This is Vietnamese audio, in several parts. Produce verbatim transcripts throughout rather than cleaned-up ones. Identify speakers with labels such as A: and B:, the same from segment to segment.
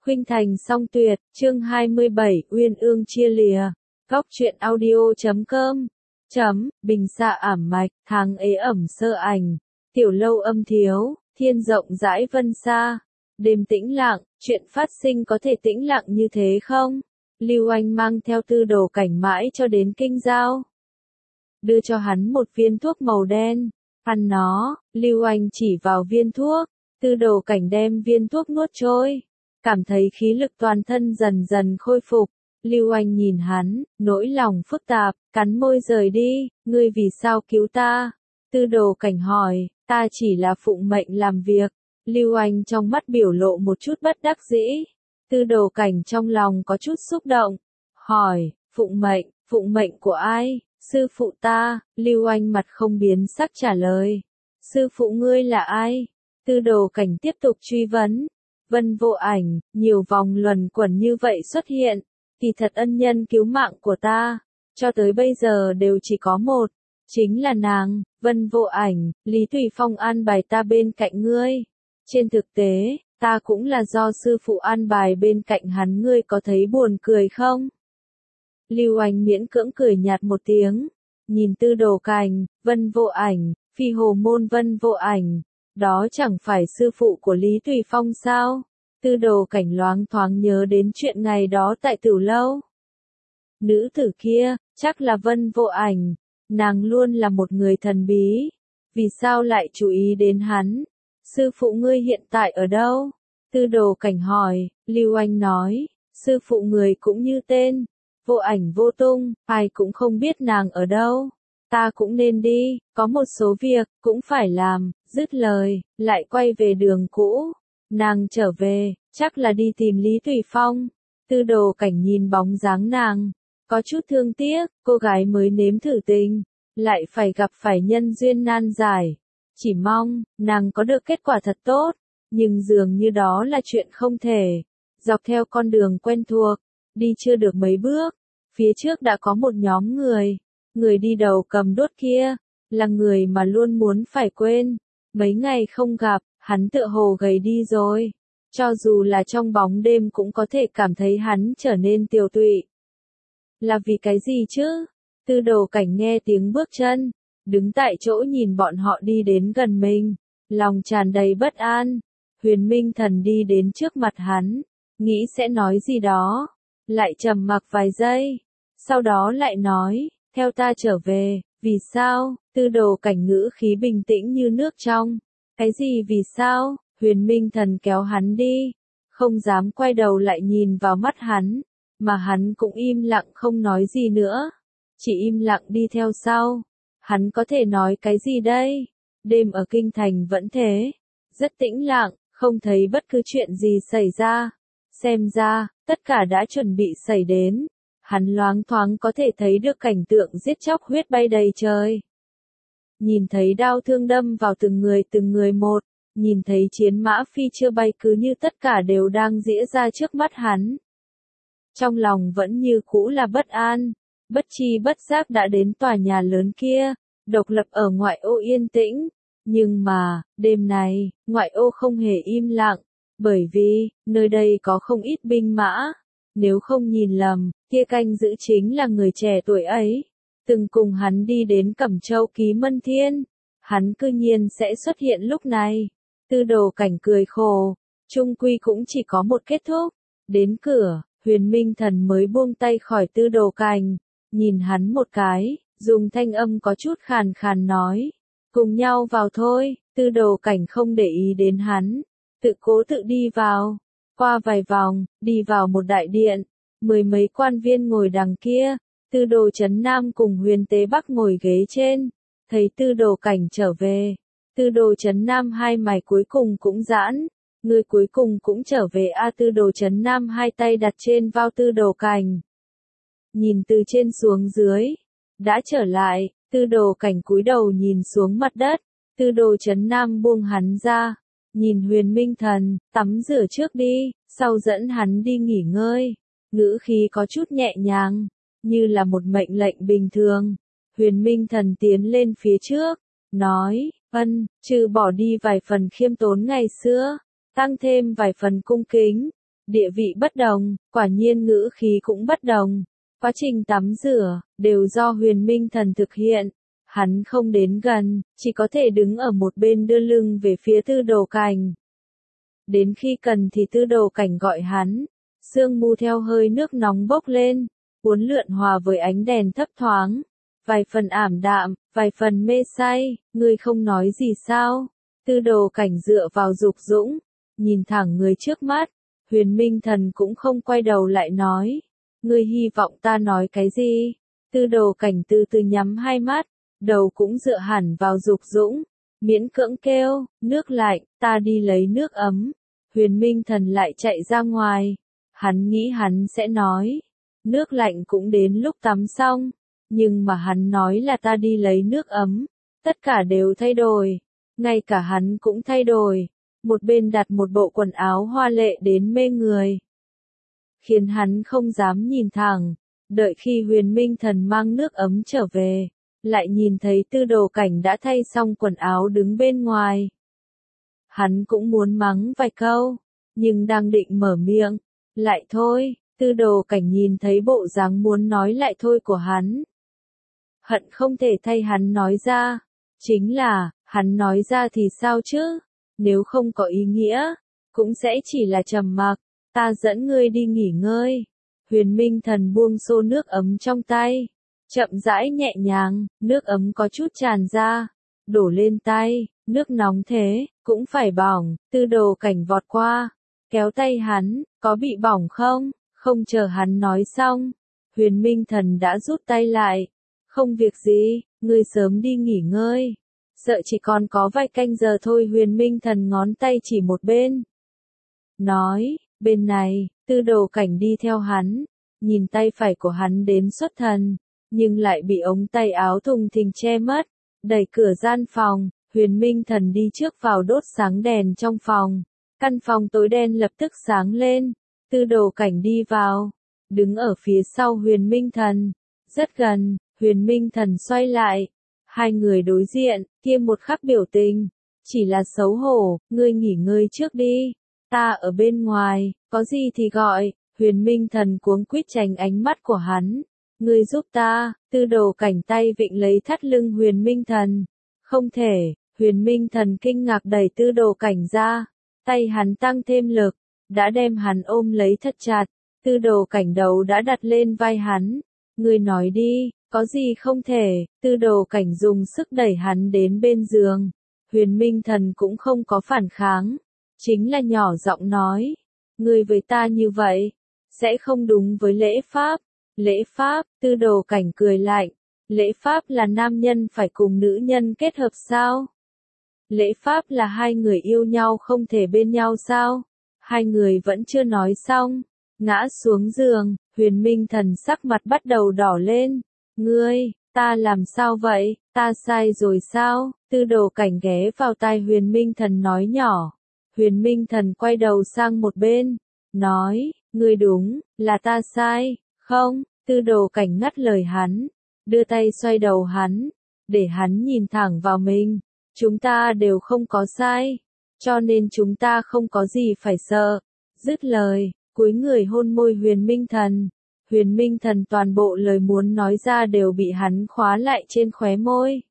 A: Khuynh Thành song tuyệt, chương hai mươi bảy, Uyên ương chia lìa. Góc truyện audio chấm com. Chấm, bình xạ ảm mạch, tháng ế ẩm sơ ảnh. Tiểu lâu âm thiếu, thiên rộng rãi vân xa. Đêm tĩnh lặng, chuyện phát sinh có thể tĩnh lặng như thế không? Lưu Anh mang theo Tư Đồ Cảnh mãi cho đến kinh giao. Đưa cho hắn một viên thuốc màu đen. Ăn nó, Lưu Anh chỉ vào viên thuốc. Tư Đồ Cảnh đem viên thuốc nuốt trôi. Cảm thấy khí lực toàn thân dần dần khôi phục. Lưu Anh nhìn hắn, nỗi lòng phức tạp, cắn môi rời đi, ngươi vì sao cứu ta? Tư Đồ Cảnh hỏi, ta chỉ là phụng mệnh làm việc. Lưu Anh trong mắt biểu lộ một chút bất đắc dĩ. Tư Đồ Cảnh trong lòng có chút xúc động. Hỏi, phụng mệnh, phụng mệnh của ai? Sư phụ ta. Lưu Anh mặt không biến sắc trả lời. Sư phụ ngươi là ai? Tư Đồ Cảnh tiếp tục truy vấn. Vân Vô Ảnh, nhiều vòng luẩn quẩn như vậy xuất hiện, kỳ thật ân nhân cứu mạng của ta, cho tới bây giờ đều chỉ có một, chính là nàng, Vân Vô Ảnh. Lý Tùy Phong an bài ta bên cạnh ngươi. Trên thực tế, ta cũng là do sư phụ an bài bên cạnh hắn, ngươi có thấy buồn cười không? Lưu Anh miễn cưỡng cười nhạt một tiếng, nhìn Tư Đồ Cảnh, Vân Vô Ảnh, Phi Hồ Môn Vân Vô Ảnh. Đó chẳng phải sư phụ của Lý Tùy Phong sao? Tư Đồ Cảnh loáng thoáng nhớ đến chuyện ngày đó tại Tử lâu. Nữ tử kia, chắc là Vân Vô Ảnh. Nàng luôn là một người thần bí. Vì sao lại chú ý đến hắn? Sư phụ ngươi hiện tại ở đâu? Tư Đồ Cảnh hỏi. Lưu Anh nói, sư phụ người cũng như tên. Vô ảnh vô tung, ai cũng không biết nàng ở đâu. Ta cũng nên đi, có một số việc, cũng phải làm. Dứt lời, lại quay về đường cũ. Nàng trở về, chắc là đi tìm Lý Tùy Phong. Tư Đồ Cảnh nhìn bóng dáng nàng, có chút thương tiếc, cô gái mới nếm thử tình, lại phải gặp phải nhân duyên nan giải. Chỉ mong, nàng có được kết quả thật tốt, nhưng dường như đó là chuyện không thể. Dọc theo con đường quen thuộc, đi chưa được mấy bước, phía trước đã có một nhóm người. Người đi đầu cầm đuốc kia, là người mà luôn muốn phải quên. Mấy ngày không gặp, hắn tựa hồ gầy đi rồi. Cho dù là trong bóng đêm cũng có thể cảm thấy hắn trở nên tiều tụy. Là vì cái gì chứ? Tư Đồ Cảnh nghe tiếng bước chân, đứng tại chỗ nhìn bọn họ đi đến gần mình, lòng tràn đầy bất an. Huyền Minh Thần đi đến trước mặt hắn, nghĩ sẽ nói gì đó, lại trầm mặc vài giây, sau đó lại nói, theo ta trở về. Vì sao? Tư Đồ Cảnh ngữ khí bình tĩnh như nước trong. Cái gì vì sao? Huyền Minh Thần kéo hắn đi, không dám quay đầu lại nhìn vào mắt hắn, mà hắn cũng im lặng không nói gì nữa, chỉ im lặng đi theo sau. Hắn có thể nói cái gì đây? Đêm ở kinh thành vẫn thế, rất tĩnh lặng, không thấy bất cứ chuyện gì xảy ra. Xem ra, tất cả đã chuẩn bị xảy đến. Hắn loáng thoáng có thể thấy được cảnh tượng giết chóc huyết bay đầy trời. Nhìn thấy đao thương đâm vào từng người từng người một, nhìn thấy chiến mã phi chưa bay cứ như tất cả đều đang diễn ra trước mắt hắn. Trong lòng vẫn như cũ là bất an, bất chi bất giác đã đến tòa nhà lớn kia, độc lập ở ngoại ô yên tĩnh. Nhưng mà, đêm này, ngoại ô không hề im lặng, bởi vì, nơi đây có không ít binh mã. Nếu không nhìn lầm, kia canh giữ chính là người trẻ tuổi ấy, từng cùng hắn đi đến Cẩm Châu Ký Mân Thiên. Hắn cư nhiên sẽ xuất hiện lúc này. Tư Đồ Cảnh cười khổ, chung quy cũng chỉ có một kết thúc. Đến cửa, Huyền Minh Thần mới buông tay khỏi Tư Đồ Cảnh, nhìn hắn một cái, dùng thanh âm có chút khàn khàn nói, cùng nhau vào thôi. Tư Đồ Cảnh không để ý đến hắn, tự cố tự đi vào. Qua vài vòng, đi vào một đại điện, mười mấy quan viên ngồi đằng kia, Tư Đồ Chấn Nam cùng Huyền Tế Bắc ngồi ghế trên. Thấy Tư Đồ Cảnh trở về, Tư Đồ Chấn Nam hai mày cuối cùng cũng giãn, người cuối cùng cũng trở về a. À, Tư Đồ Chấn Nam hai tay đặt trên vai Tư Đồ Cảnh, nhìn từ trên xuống dưới, đã trở lại. Tư Đồ Cảnh cúi đầu nhìn xuống mặt đất, Tư Đồ Chấn Nam buông hắn ra, nhìn Huyền Minh Thần, tắm rửa trước đi, sau dẫn hắn đi nghỉ ngơi. Ngữ khí có chút nhẹ nhàng, như là một mệnh lệnh bình thường. Huyền Minh Thần tiến lên phía trước, nói, ân, trừ bỏ đi vài phần khiêm tốn ngày xưa, tăng thêm vài phần cung kính, địa vị bất đồng, quả nhiên ngữ khí cũng bất đồng. Quá trình tắm rửa, đều do Huyền Minh Thần thực hiện. Hắn không đến gần, chỉ có thể đứng ở một bên đưa lưng về phía Tư Đồ Cảnh. Đến khi cần thì Tư Đồ Cảnh gọi hắn, sương mù theo hơi nước nóng bốc lên, uốn lượn hòa với ánh đèn thấp thoáng, vài phần ảm đạm, vài phần mê say, ngươi không nói gì sao? Tư Đồ Cảnh dựa vào Dục Dũng, nhìn thẳng người trước mắt, Huyền Minh Thần cũng không quay đầu lại nói, ngươi hy vọng ta nói cái gì? Tư Đồ Cảnh từ từ nhắm hai mắt, đầu cũng dựa hẳn vào Dục Dũng, miễn cưỡng kêu, nước lạnh, ta đi lấy nước ấm. Huyền Minh Thần lại chạy ra ngoài, hắn nghĩ hắn sẽ nói, nước lạnh cũng đến lúc tắm xong, nhưng mà hắn nói là ta đi lấy nước ấm, tất cả đều thay đổi, ngay cả hắn cũng thay đổi, một bên đặt một bộ quần áo hoa lệ đến mê người, khiến hắn không dám nhìn thẳng, đợi khi Huyền Minh Thần mang nước ấm trở về, lại nhìn thấy Tư Đồ Cảnh đã thay xong quần áo đứng bên ngoài. Hắn cũng muốn mắng vài câu, nhưng đang định mở miệng, lại thôi, Tư Đồ Cảnh nhìn thấy bộ dáng muốn nói lại thôi của hắn. Hận không thể thay hắn nói ra, chính là, hắn nói ra thì sao chứ, nếu không có ý nghĩa, cũng sẽ chỉ là trầm mặc, ta dẫn ngươi đi nghỉ ngơi. Huyền Minh Thần buông xô nước ấm trong tay, chậm rãi nhẹ nhàng, nước ấm có chút tràn ra, đổ lên tay, nước nóng thế, cũng phải bỏng, Tư Đồ Cảnh vọt qua, kéo tay hắn, có bị bỏng không? Không chờ hắn nói xong, Huyền Minh Thần đã rút tay lại, không việc gì, ngươi sớm đi nghỉ ngơi, sợ chỉ còn có vài canh giờ thôi. Huyền Minh Thần ngón tay chỉ một bên, nói, bên này. Tư Đồ Cảnh đi theo hắn, nhìn tay phải của hắn đến xuất thần, nhưng lại bị ống tay áo thùng thình che mất, đẩy cửa gian phòng, Huyền Minh Thần đi trước vào đốt sáng đèn trong phòng, căn phòng tối đen lập tức sáng lên, Tư Đồ Cảnh đi vào, đứng ở phía sau Huyền Minh Thần, rất gần, Huyền Minh Thần xoay lại, hai người đối diện, kia một khắc biểu tình, chỉ là xấu hổ, ngươi nghỉ ngơi trước đi, ta ở bên ngoài, có gì thì gọi. Huyền Minh Thần cuống quýt tránh ánh mắt của hắn, ngươi giúp ta. Tư Đồ Cảnh tay vịn lấy thắt lưng Huyền Minh Thần, không thể. Huyền Minh Thần kinh ngạc đẩy Tư Đồ Cảnh ra, tay hắn tăng thêm lực, đã đem hắn ôm lấy thật chặt. Tư Đồ Cảnh đầu đã đặt lên vai hắn, ngươi nói đi, có gì không thể? Tư Đồ Cảnh dùng sức đẩy hắn đến bên giường, Huyền Minh Thần cũng không có phản kháng, chính là nhỏ giọng nói, ngươi với ta như vậy, sẽ không đúng với lễ pháp. Lễ pháp? Tư Đồ Cảnh cười lạnh, lễ pháp là nam nhân phải cùng nữ nhân kết hợp sao? Lễ pháp là hai người yêu nhau không thể bên nhau sao? Hai người vẫn chưa nói xong, ngã xuống giường, Huyền Minh Thần sắc mặt bắt đầu đỏ lên, ngươi, ta làm sao vậy, ta sai rồi sao? Tư Đồ Cảnh ghé vào tai Huyền Minh Thần nói nhỏ, Huyền Minh Thần quay đầu sang một bên, nói, ngươi đúng, là ta sai, không? Tư Đồ Cảnh ngắt lời hắn, đưa tay xoay đầu hắn, để hắn nhìn thẳng vào mình, chúng ta đều không có sai, cho nên chúng ta không có gì phải sợ. Dứt lời, cúi người hôn môi Huyền Minh Thần, Huyền Minh Thần toàn bộ lời muốn nói ra đều bị hắn khóa lại trên khóe môi.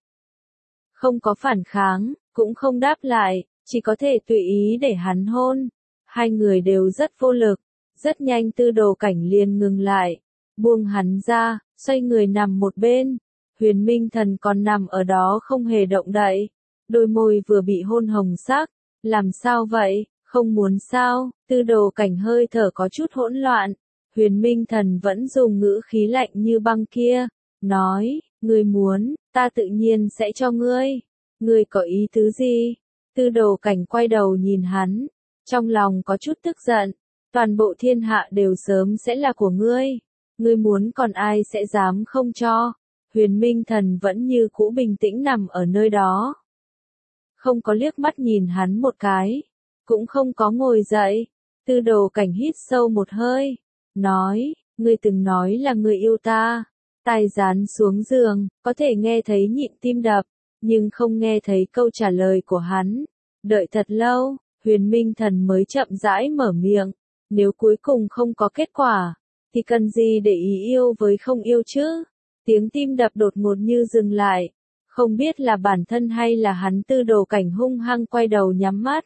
A: Không có phản kháng, cũng không đáp lại, chỉ có thể tùy ý để hắn hôn. Hai người đều rất vô lực, rất nhanh Tư Đồ Cảnh liền ngừng lại, buông hắn ra, xoay người nằm một bên. Huyền Minh Thần còn nằm ở đó không hề động đậy, đôi môi vừa bị hôn hồng sắc, làm sao vậy, không muốn sao? Tư Đồ Cảnh hơi thở có chút hỗn loạn, Huyền Minh Thần vẫn dùng ngữ khí lạnh như băng kia, nói, ngươi muốn, ta tự nhiên sẽ cho ngươi, ngươi có ý tứ gì? Tư Đồ Cảnh quay đầu nhìn hắn, trong lòng có chút tức giận, toàn bộ thiên hạ đều sớm sẽ là của ngươi, ngươi muốn còn ai sẽ dám không cho? Huyền Minh Thần vẫn như cũ bình tĩnh nằm ở nơi đó, không có liếc mắt nhìn hắn một cái, cũng không có ngồi dậy. Tư Đồ Cảnh hít sâu một hơi, nói, ngươi từng nói là ngươi yêu ta. Tai dán xuống giường, có thể nghe thấy nhịp tim đập, nhưng không nghe thấy câu trả lời của hắn. Đợi thật lâu, Huyền Minh Thần mới chậm rãi mở miệng, Nếu cuối cùng không có kết quả, thì cần gì để ý yêu với không yêu chứ? Tiếng tim đập đột ngột như dừng lại. Không biết là bản thân hay là hắn, Tư Đồ Cảnh hung hăng quay đầu nhắm mắt.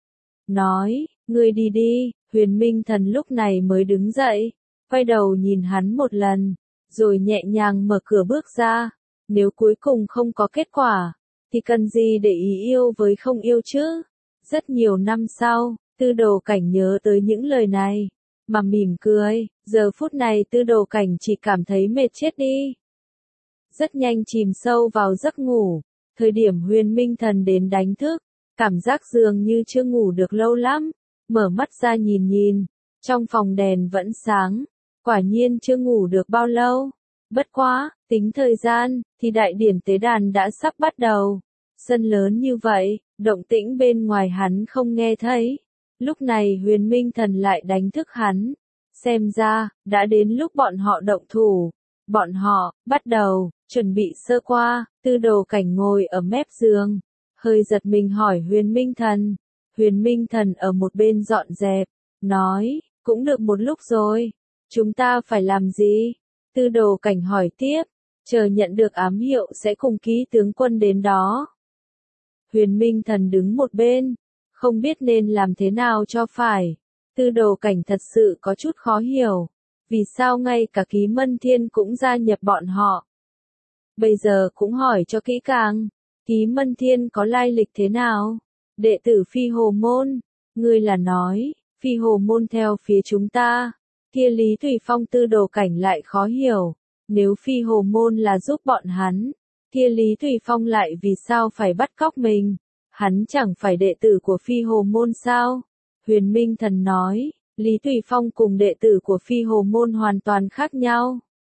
A: Nói, ngươi đi đi. Huyền Minh Thần lúc này mới đứng dậy, quay đầu nhìn hắn một lần, rồi nhẹ nhàng mở cửa bước ra. Nếu cuối cùng không có kết quả, thì cần gì để ý yêu với không yêu chứ? Rất nhiều năm sau, Tư Đồ Cảnh nhớ tới những lời này, mà mỉm cười. Giờ phút này Tư Đồ Cảnh chỉ cảm thấy mệt chết đi. Rất nhanh chìm sâu vào giấc ngủ. Thời điểm Huyền Minh Thần đến đánh thức, cảm giác dường như chưa ngủ được lâu lắm. Mở mắt ra nhìn nhìn, trong phòng đèn vẫn sáng, quả nhiên chưa ngủ được bao lâu. Bất quá, tính thời gian, thì đại điển tế đàn đã sắp bắt đầu. Sân lớn như vậy, động tĩnh bên ngoài hắn không nghe thấy. Lúc này Huyền Minh Thần lại đánh thức hắn. Xem ra, đã đến lúc bọn họ động thủ. Bọn họ, bắt đầu, chuẩn bị sơ qua. Tư Đồ Cảnh ngồi ở mép giường, hơi giật mình hỏi Huyền Minh Thần. Huyền Minh Thần ở một bên dọn dẹp, nói, cũng được một lúc rồi, chúng ta phải làm gì? Tư Đồ Cảnh hỏi tiếp, chờ nhận được ám hiệu sẽ cùng ký tướng quân đến đó. Huyền Minh Thần đứng một bên, không biết nên làm thế nào cho phải. Tư Đồ Cảnh thật sự có chút khó hiểu, vì sao ngay cả Ký Mân Thiên cũng gia nhập bọn họ. Bây giờ cũng hỏi cho kỹ càng, Ký Mân Thiên có lai lịch thế nào? Đệ tử Phi Hồ Môn, ngươi là nói, Phi Hồ Môn theo phía chúng ta. Kia Lý Tùy Phong Tư Đồ Cảnh lại khó hiểu, nếu Phi Hồ Môn là giúp bọn hắn, kia Lý Tùy Phong lại vì sao phải bắt cóc mình? Hắn chẳng phải đệ tử của Phi Hồ Môn sao? Huyền Minh Thần nói, Lý Tùy Phong cùng đệ tử của Phi Hồ Môn hoàn toàn khác nhau.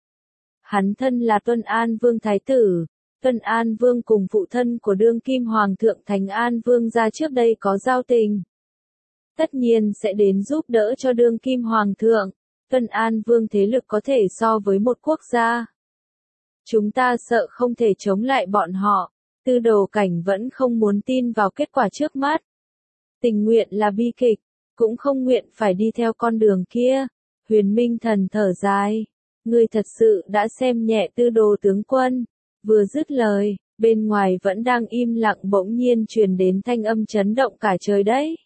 A: Hắn thân là Tuân An Vương Thái Tử. Tuân An Vương cùng phụ thân của đương kim Hoàng thượng Thành An Vương gia trước đây có giao tình. Tất nhiên sẽ đến giúp đỡ cho đương kim Hoàng thượng. Tuân An Vương thế lực có thể so với một quốc gia. Chúng ta sợ không thể chống lại bọn họ. Tư Đồ Cảnh vẫn không muốn tin vào kết quả trước mắt. Tình nguyện là bi kịch, cũng không nguyện phải đi theo con đường kia. Huyền Minh Thần thở dài. Ngươi thật sự đã xem nhẹ Tư Đồ tướng quân. Vừa dứt lời, bên ngoài vẫn đang im lặng bỗng nhiên truyền đến thanh âm chấn động cả trời đấy.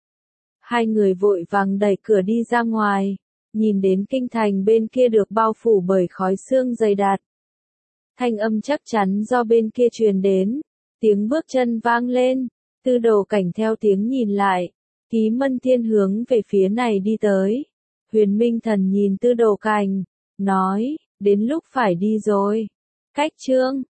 A: Hai người vội vàng đẩy cửa đi ra ngoài, nhìn đến kinh thành bên kia được bao phủ bởi khói sương dày đặc. Thanh âm chắc chắn do bên kia truyền đến, tiếng bước chân vang lên, Tư Đồ Cảnh theo tiếng nhìn lại, Ký Mân Thiên hướng về phía này đi tới. Huyền Minh Thần nhìn Tư Đồ Cảnh, nói, đến lúc phải đi rồi. Cách chương